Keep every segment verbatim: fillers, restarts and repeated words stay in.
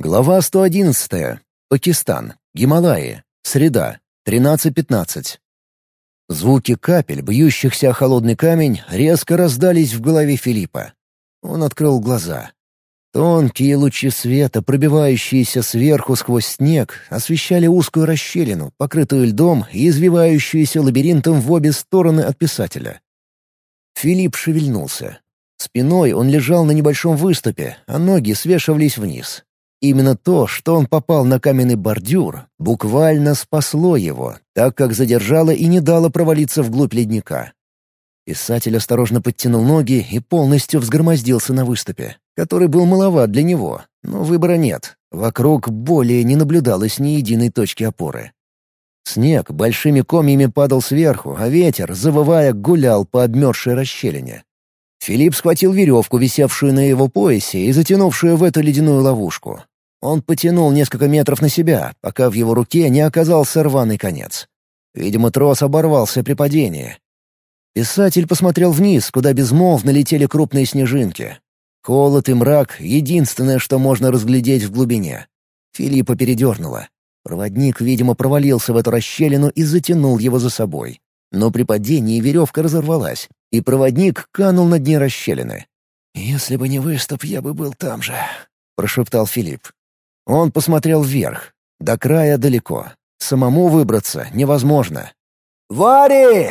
Глава сто одиннадцатая. Пакистан. Гималаи. Среда. тринадцать пятнадцать. Звуки капель, бьющихся о холодный камень, резко раздались в голове Филиппа. Он открыл глаза. Тонкие лучи света, пробивающиеся сверху сквозь снег, освещали узкую расщелину, покрытую льдом и извивающуюся лабиринтом в обе стороны от писателя. Филипп шевельнулся. Спиной он лежал на небольшом выступе, а ноги свешивались вниз. Именно то, что он попал на каменный бордюр, буквально спасло его, так как задержало и не дало провалиться вглубь ледника. Писатель осторожно подтянул ноги и полностью взгромоздился на выступе, который был маловат для него, но выбора нет. Вокруг более не наблюдалось ни единой точки опоры. Снег большими комьями падал сверху, а ветер, завывая, гулял по обмерзшей расщелине. Филипп схватил веревку, висевшую на его поясе и затянувшую в эту ледяную ловушку. Он потянул несколько метров на себя, пока в его руке не оказался рваный конец. Видимо, трос оборвался при падении. Писатель посмотрел вниз, куда безмолвно летели крупные снежинки. Холод и мрак — единственное, что можно разглядеть в глубине. Филиппа передернуло. Проводник, видимо, провалился в эту расщелину и затянул его за собой. Но при падении веревка разорвалась, и проводник канул на дне расщелины. «Если бы не выступ, я бы был там же», — прошептал Филипп. Он посмотрел вверх. До края далеко. Самому выбраться невозможно. «Вари!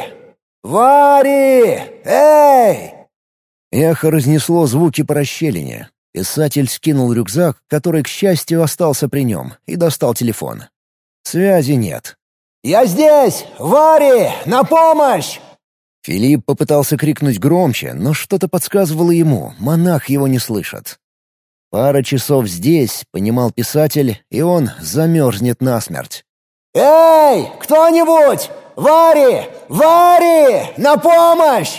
Вари! Эй!» Эхо разнесло звуки по расщелине. Писатель скинул рюкзак, который, к счастью, остался при нем, и достал телефон. Связи нет. «Я здесь! Вари! На помощь!» Филипп попытался крикнуть громче, но что-то подсказывало ему, монах его не слышит. Пара часов здесь, понимал писатель, и он замерзнет насмерть. «Эй! Кто-нибудь! Вари! Вари! На помощь!»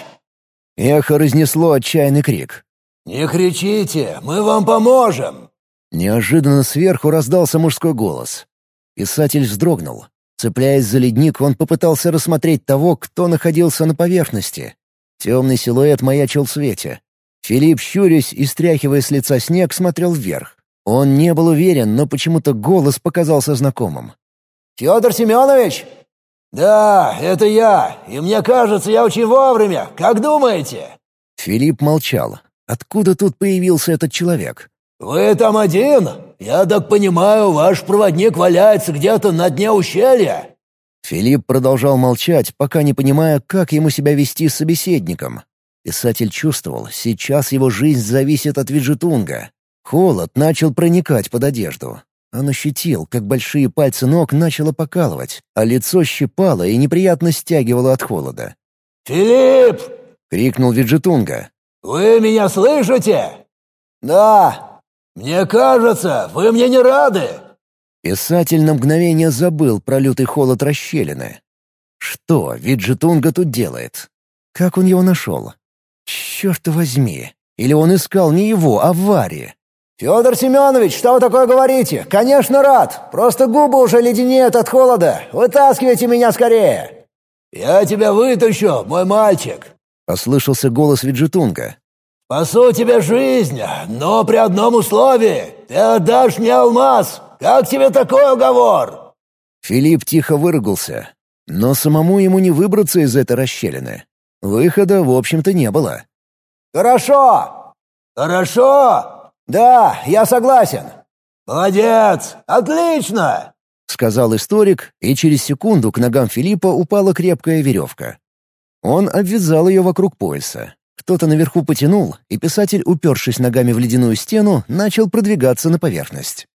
Эхо разнесло отчаянный крик. «Не кричите, мы вам поможем!» Неожиданно сверху раздался мужской голос. Писатель вздрогнул. Цепляясь за ледник, он попытался рассмотреть того, кто находился на поверхности. Темный силуэт маячил в свете. Филипп, щурясь и стряхивая с лица снег, смотрел вверх. Он не был уверен, но почему-то голос показался знакомым. «Федор Семенович?» «Да, это я, и мне кажется, я очень вовремя. Как думаете?» Филипп молчал. Откуда тут появился этот человек? «Вы там один? Я так понимаю, ваш проводник валяется где-то на дне ущелья?» Филипп продолжал молчать, пока не понимая, как ему себя вести с собеседником. Писатель чувствовал, сейчас его жизнь зависит от Виджетунга. Холод начал проникать под одежду. Он ощутил, как большие пальцы ног начало покалывать, а лицо щипало и неприятно стягивало от холода. «Филипп!» — крикнул Виджетунга. «Вы меня слышите?» «Да». «Мне кажется, вы мне не рады». Писатель на мгновение забыл про лютый холод расщелины. Что Виджетунга тут делает? Как он его нашел? Черт возьми! Или он искал не его, а Вари? «Федор Семенович, что вы такое говорите? Конечно, рад. Просто губы уже леденеют от холода. Вытаскивайте меня скорее!» «Я тебя вытащу, мой мальчик!» — послышался голос Виджетунга. «Спасу тебе жизнь, но при одном условии. Ты отдашь мне алмаз. Как тебе такой уговор?» Филипп тихо выругался. Но самому ему не выбраться из этой расщелины. Выхода, в общем-то, не было. «Хорошо!» «Хорошо!» «Да, я согласен!» «Молодец! Отлично!» — сказал историк, и через секунду к ногам Филиппа упала крепкая веревка. Он обвязал ее вокруг пояса. Кто-то наверху потянул, и писатель, упершись ногами в ледяную стену, начал продвигаться на поверхность.